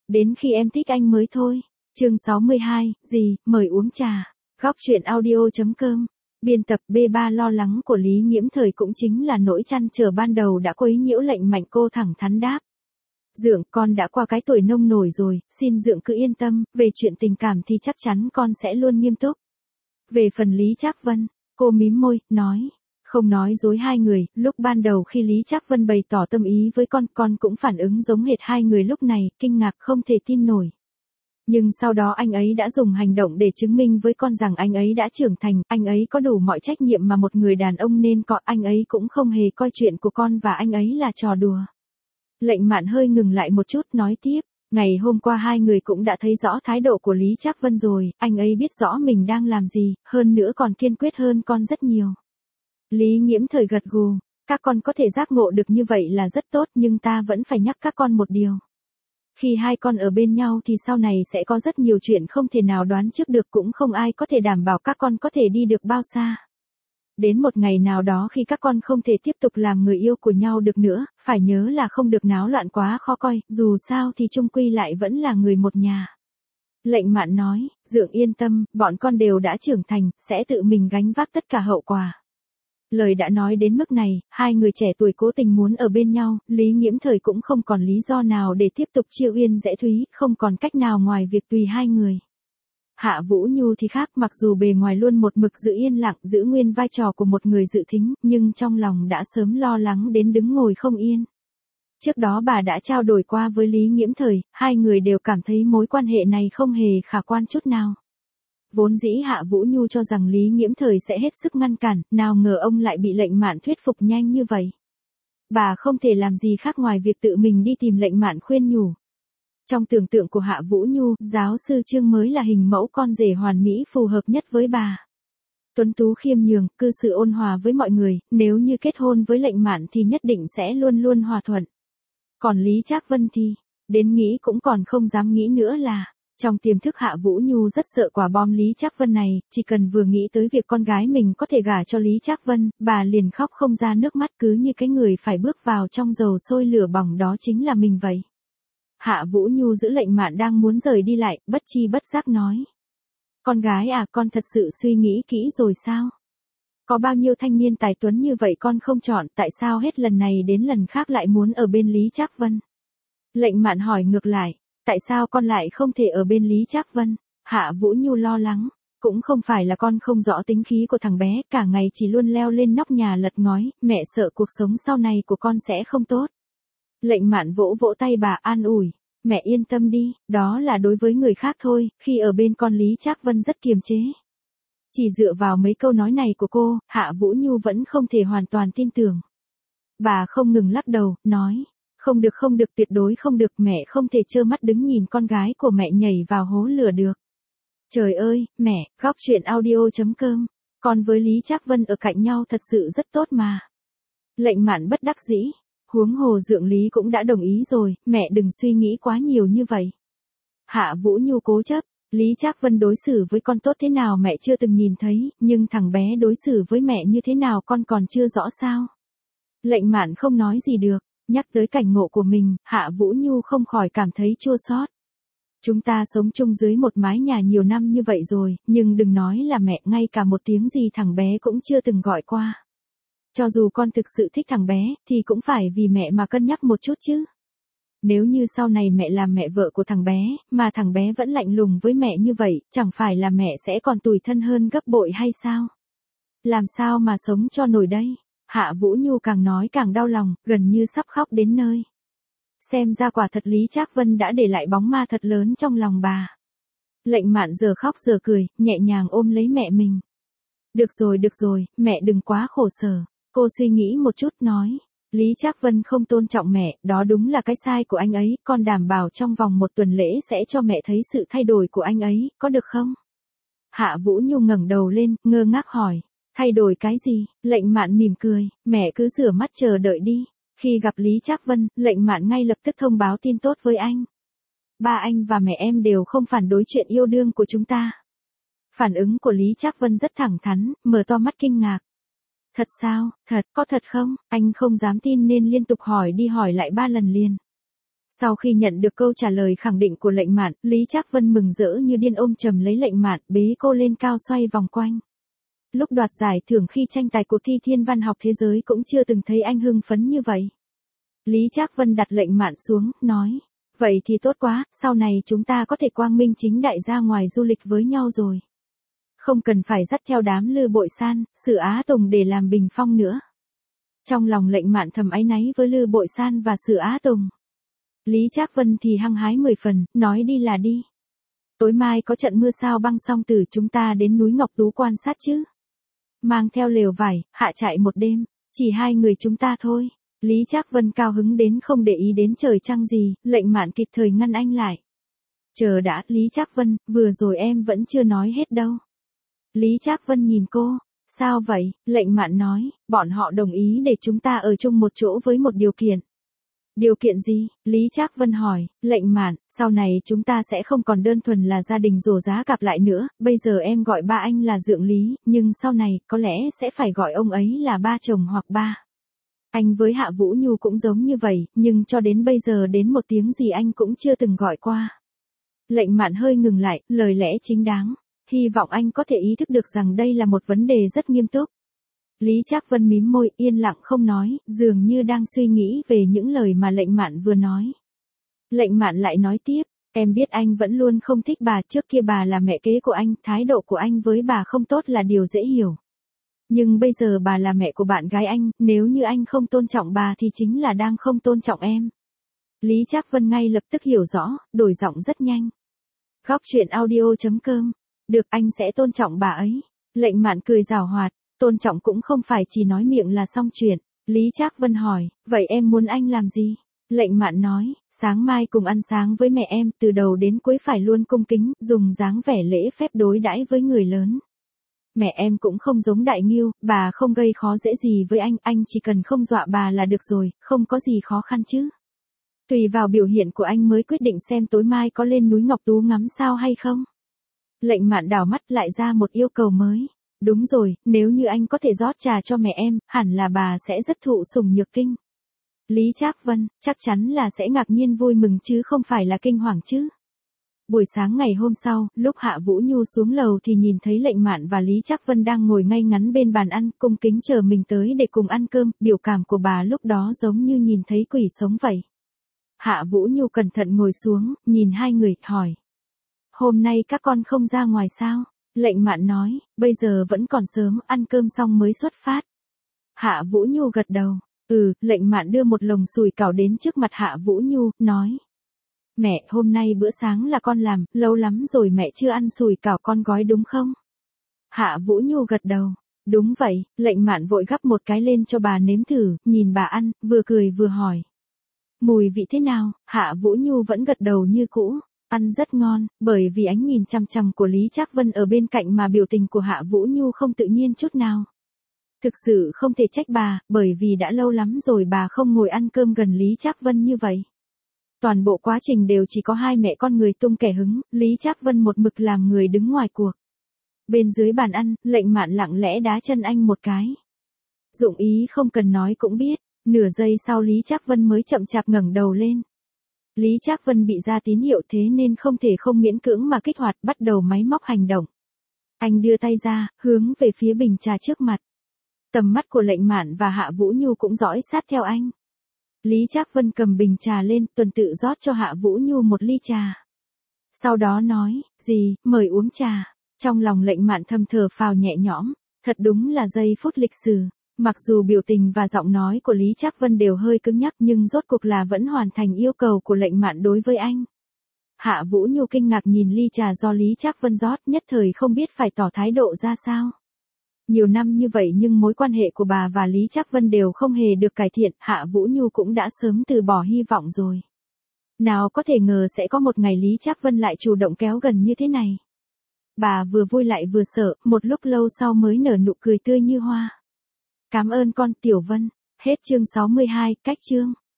Đến khi em thích anh mới thôi. Chương 62, gì, mời uống trà. Góc truyện audio.com. Biên tập B3 lo lắng của Lý Nghiễm Thời cũng chính là nỗi trăn trở ban đầu đã quấy nhiễu lệnh mạnh, cô thẳng thắn đáp. Dượng, con đã qua cái tuổi nông nổi rồi, xin dượng cứ yên tâm, về chuyện tình cảm thì chắc chắn con sẽ luôn nghiêm túc. Về phần Lý Trác Vân, cô mím môi, nói. Không nói dối hai người, lúc ban đầu khi Lý Trác Vân bày tỏ tâm ý với con cũng phản ứng giống hệt hai người lúc này, kinh ngạc không thể tin nổi. Nhưng sau đó anh ấy đã dùng hành động để chứng minh với con rằng anh ấy đã trưởng thành, anh ấy có đủ mọi trách nhiệm mà một người đàn ông nên có, anh ấy cũng không hề coi chuyện của con và anh ấy là trò đùa. Lệnh Mạn hơi ngừng lại một chút, nói tiếp. Ngày hôm qua hai người cũng đã thấy rõ thái độ của Lý Trác Vân rồi, anh ấy biết rõ mình đang làm gì, hơn nữa còn kiên quyết hơn con rất nhiều. Lý Nghiễm Thời gật gù, các con có thể giác ngộ được như vậy là rất tốt, nhưng ta vẫn phải nhắc các con một điều. Khi hai con ở bên nhau thì sau này sẽ có rất nhiều chuyện không thể nào đoán trước được, cũng không ai có thể đảm bảo các con có thể đi được bao xa. Đến một ngày nào đó khi các con không thể tiếp tục làm người yêu của nhau được nữa, phải nhớ là không được náo loạn quá khó coi, dù sao thì chung quy lại vẫn là người một nhà. Lệnh Mạn nói, dượng yên tâm, bọn con đều đã trưởng thành, sẽ tự mình gánh vác tất cả hậu quả. Lời đã nói đến mức này, hai người trẻ tuổi cố tình muốn ở bên nhau, Lý Nghiễm Thời cũng không còn lý do nào để tiếp tục chiêu uyên rẽ thúy, không còn cách nào ngoài việc tùy hai người. Hạ Vũ Nhu thì khác, mặc dù bề ngoài luôn một mực giữ yên lặng, giữ nguyên vai trò của một người dự thính, nhưng trong lòng đã sớm lo lắng đến đứng ngồi không yên. Trước đó bà đã trao đổi qua với Lý Nghiễm Thời, hai người đều cảm thấy mối quan hệ này không hề khả quan chút nào. Vốn dĩ Hạ Vũ Nhu cho rằng Lý Nghiễm Thời sẽ hết sức ngăn cản, nào ngờ ông lại bị Lệnh Mạn thuyết phục nhanh như vậy. Bà không thể làm gì khác ngoài việc tự mình đi tìm Lệnh Mạn khuyên nhủ. Trong tưởng tượng của Hạ Vũ Nhu, giáo sư Trương mới là hình mẫu con rể hoàn mỹ phù hợp nhất với bà. Tuấn tú khiêm nhường, cư xử ôn hòa với mọi người, nếu như kết hôn với Lệnh Mạn thì nhất định sẽ luôn luôn hòa thuận. Còn Lý Trác Vân thì, đến nghĩ cũng còn không dám nghĩ nữa là, trong tiềm thức Hạ Vũ Nhu rất sợ quả bom Lý Trác Vân này, chỉ cần vừa nghĩ tới việc con gái mình có thể gả cho Lý Trác Vân, bà liền khóc không ra nước mắt, cứ như cái người phải bước vào trong dầu sôi lửa bỏng đó chính là mình vậy. Hạ Vũ Nhu giữ Lệnh Mạn đang muốn rời đi lại, bất chi bất giác nói. Con gái à, con thật sự suy nghĩ kỹ rồi sao? Có bao nhiêu thanh niên tài tuấn như vậy con không chọn, tại sao hết lần này đến lần khác lại muốn ở bên Lý Trác Vân? Lệnh Mạn hỏi ngược lại, tại sao con lại không thể ở bên Lý Trác Vân? Hạ Vũ Nhu lo lắng, cũng không phải là con không rõ tính khí của thằng bé, cả ngày chỉ luôn leo lên nóc nhà lật ngói, mẹ sợ cuộc sống sau này của con sẽ không tốt. Lệnh Mạn vỗ vỗ tay bà an ủi, mẹ yên tâm đi, đó là đối với người khác thôi, khi ở bên con Lý Trác Vân rất kiềm chế. Chỉ dựa vào mấy câu nói này của cô, Hạ Vũ Nhu vẫn không thể hoàn toàn tin tưởng. Bà không ngừng lắc đầu, nói, không được tuyệt đối không được, mẹ không thể trơ mắt đứng nhìn con gái của mẹ nhảy vào hố lửa được. Trời ơi, mẹ, góc truyện audio.com, con với Lý Trác Vân ở cạnh nhau thật sự rất tốt mà. Lệnh Mạn bất đắc dĩ, huống hồ dượng Lý cũng đã đồng ý rồi, mẹ đừng suy nghĩ quá nhiều như vậy. Hạ Vũ Nhu cố chấp, Lý Trác Vân đối xử với con tốt thế nào mẹ chưa từng nhìn thấy, nhưng thằng bé đối xử với mẹ như thế nào con còn chưa rõ sao. Lệnh Mạn không nói gì được, nhắc tới cảnh ngộ của mình, Hạ Vũ Nhu không khỏi cảm thấy chua xót. Chúng ta sống chung dưới một mái nhà nhiều năm như vậy rồi, nhưng đừng nói là mẹ, ngay cả một tiếng gì thằng bé cũng chưa từng gọi qua. Cho dù con thực sự thích thằng bé, thì cũng phải vì mẹ mà cân nhắc một chút chứ. Nếu như sau này mẹ làm mẹ vợ của thằng bé, mà thằng bé vẫn lạnh lùng với mẹ như vậy, chẳng phải là mẹ sẽ còn tủi thân hơn gấp bội hay sao? Làm sao mà sống cho nổi đây? Hạ Vũ Nhu càng nói càng đau lòng, gần như sắp khóc đến nơi. Xem ra quả thật Lý Trác Vân đã để lại bóng ma thật lớn trong lòng bà. Lệnh Mạn giờ khóc giờ cười, nhẹ nhàng ôm lấy mẹ mình. Được rồi, mẹ đừng quá khổ sở. Cô suy nghĩ một chút nói. Lý Trác Vân không tôn trọng mẹ, đó đúng là cái sai của anh ấy, con đảm bảo trong vòng một tuần lễ sẽ cho mẹ thấy sự thay đổi của anh ấy, có được không? Hạ Vũ Nhu ngẩng đầu lên, ngơ ngác hỏi. Thay đổi cái gì? Lệnh Mạn mỉm cười, mẹ cứ rửa mắt chờ đợi đi. Khi gặp Lý Trác Vân, Lệnh Mạn ngay lập tức thông báo tin tốt với anh. Ba anh và mẹ em đều không phản đối chuyện yêu đương của chúng ta. Phản ứng của Lý Trác Vân rất thẳng thắn, mở to mắt kinh ngạc. Thật sao, thật, có thật không? Anh không dám tin nên liên tục hỏi đi hỏi lại 3 lần liền. Sau khi nhận được câu trả lời khẳng định của Lệnh Mạn, Lý Trác Vân mừng rỡ như điên ôm chầm lấy Lệnh Mạn, bế cô lên cao xoay vòng quanh. Lúc đoạt giải thưởng khi tranh tài cuộc thi thiên văn học thế giới cũng chưa từng thấy anh hưng phấn như vậy. Lý Trác Vân đặt Lệnh Mạn xuống, nói, vậy thì tốt quá, sau này chúng ta có thể quang minh chính đại ra ngoài du lịch với nhau rồi. Không cần phải dắt theo đám Lư Bội San, Sử Á Tùng để làm bình phong nữa. Trong lòng Lệnh Mạn thầm áy náy với Lư Bội San và Sử Á Tùng. Lý Trác Vân thì hăng hái 10 phần, nói đi là đi. Tối mai có trận mưa sao băng song tử, chúng ta đến núi Ngọc Tú quan sát chứ. Mang theo lều vải, hạ trại một đêm, chỉ hai người chúng ta thôi. Lý Trác Vân cao hứng đến không để ý đến trời trăng gì, Lệnh Mạn kịp thời ngăn anh lại. Chờ đã, Lý Trác Vân, vừa rồi em vẫn chưa nói hết đâu. Lý Trác Vân nhìn cô, sao vậy? Lệnh Mạn nói, bọn họ đồng ý để chúng ta ở chung một chỗ với một điều kiện. Điều kiện gì? Lý Trác Vân hỏi. Lệnh Mạn, sau này chúng ta sẽ không còn đơn thuần là gia đình rổ giá cặp lại nữa, bây giờ em gọi ba anh là Dượng Lý, nhưng sau này có lẽ sẽ phải gọi ông ấy là ba chồng hoặc ba. Anh với Hạ Vũ Nhu cũng giống như vậy, nhưng cho đến bây giờ đến một tiếng gì anh cũng chưa từng gọi qua. Lệnh Mạn hơi ngừng lại, lời lẽ chính đáng. Hy vọng anh có thể ý thức được rằng đây là một vấn đề rất nghiêm túc. Lý Trác Vân mím môi, yên lặng không nói, dường như đang suy nghĩ về những lời mà Lệnh Mạn vừa nói. Lệnh Mạn lại nói tiếp, em biết anh vẫn luôn không thích bà, trước kia bà là mẹ kế của anh, thái độ của anh với bà không tốt là điều dễ hiểu. Nhưng bây giờ bà là mẹ của bạn gái anh, nếu như anh không tôn trọng bà thì chính là đang không tôn trọng em. Lý Trác Vân ngay lập tức hiểu rõ, đổi giọng rất nhanh. Góc truyện audio.com. Được, anh sẽ tôn trọng bà ấy. Lệnh Mạn cười giảo hoạt, tôn trọng cũng không phải chỉ nói miệng là xong chuyện. Lý Trác Vân hỏi, vậy em muốn anh làm gì? Lệnh Mạn nói, sáng mai cùng ăn sáng với mẹ em, từ đầu đến cuối phải luôn cung kính, dùng dáng vẻ lễ phép đối đãi với người lớn. Mẹ em cũng không giống Đại Nghiêu, bà không gây khó dễ gì với anh chỉ cần không dọa bà là được rồi, không có gì khó khăn chứ. Tùy vào biểu hiện của anh mới quyết định xem tối mai có lên núi Ngọc Tú ngắm sao hay không. Lệnh Mạn đảo mắt lại ra một yêu cầu mới. Đúng rồi, nếu như anh có thể rót trà cho mẹ em, hẳn là bà sẽ rất thụ sủng nhược kinh. Lý Trác Vân, chắc chắn là sẽ ngạc nhiên vui mừng chứ không phải là kinh hoàng chứ. Buổi sáng ngày hôm sau, lúc Hạ Vũ Nhu xuống lầu thì nhìn thấy Lệnh Mạn và Lý Trác Vân đang ngồi ngay ngắn bên bàn ăn, cung kính chờ mình tới để cùng ăn cơm, biểu cảm của bà lúc đó giống như nhìn thấy quỷ sống vậy. Hạ Vũ Nhu cẩn thận ngồi xuống, nhìn hai người, hỏi. Hôm nay các con không ra ngoài sao? Lệnh Mạn nói, bây giờ vẫn còn sớm, ăn cơm xong mới xuất phát. Hạ Vũ Nhu gật đầu. Lệnh Mạn đưa một lồng sủi cảo đến trước mặt Hạ Vũ Nhu, nói. Mẹ, hôm nay bữa sáng là con làm, lâu lắm rồi mẹ chưa ăn sủi cảo, con gói đúng không? Hạ Vũ Nhu gật đầu. Đúng vậy, Lệnh Mạn vội gắp một cái lên cho bà nếm thử, nhìn bà ăn, vừa cười vừa hỏi. Mùi vị thế nào? Hạ Vũ Nhu vẫn gật đầu như cũ. Ăn rất ngon, bởi vì ánh nhìn chằm chằm của Lý Trác Vân ở bên cạnh mà biểu tình của Hạ Vũ Nhu không tự nhiên chút nào. Thực sự không thể trách bà, bởi vì đã lâu lắm rồi bà không ngồi ăn cơm gần Lý Trác Vân như vậy. Toàn bộ quá trình đều chỉ có hai mẹ con người tung kẻ hứng, Lý Trác Vân một mực làm người đứng ngoài cuộc. Bên dưới bàn ăn, Lệnh Mạn lặng lẽ đá chân anh một cái. Dụng ý không cần nói cũng biết, nửa giây sau Lý Trác Vân mới chậm chạp ngẩng đầu lên. Lý Trác Vân bị ra tín hiệu thế nên không thể không miễn cưỡng mà kích hoạt, bắt đầu máy móc hành động. Anh đưa tay ra, hướng về phía bình trà trước mặt. Tầm mắt của Lệnh Mạn và Hạ Vũ Nhu cũng dõi sát theo anh. Lý Trác Vân cầm bình trà lên, tuần tự rót cho Hạ Vũ Nhu một ly trà. Sau đó nói, gì, mời uống trà. Trong lòng Lệnh Mạn thầm thở phào nhẹ nhõm, thật đúng là giây phút lịch sử. Mặc dù biểu tình và giọng nói của Lý Trác Vân đều hơi cứng nhắc nhưng rốt cuộc là vẫn hoàn thành yêu cầu của Lệnh Mạn đối với anh. Hạ Vũ Nhu kinh ngạc nhìn ly trà do Lý Trác Vân rót, nhất thời không biết phải tỏ thái độ ra sao. Nhiều năm như vậy nhưng mối quan hệ của bà và Lý Trác Vân đều không hề được cải thiện, Hạ Vũ Nhu cũng đã sớm từ bỏ hy vọng rồi. Nào có thể ngờ sẽ có một ngày Lý Trác Vân lại chủ động kéo gần như thế này. Bà vừa vui lại vừa sợ, một lúc lâu sau mới nở nụ cười tươi như hoa. Cảm ơn con, Tiểu Vân. Hết chương 62, cách chương.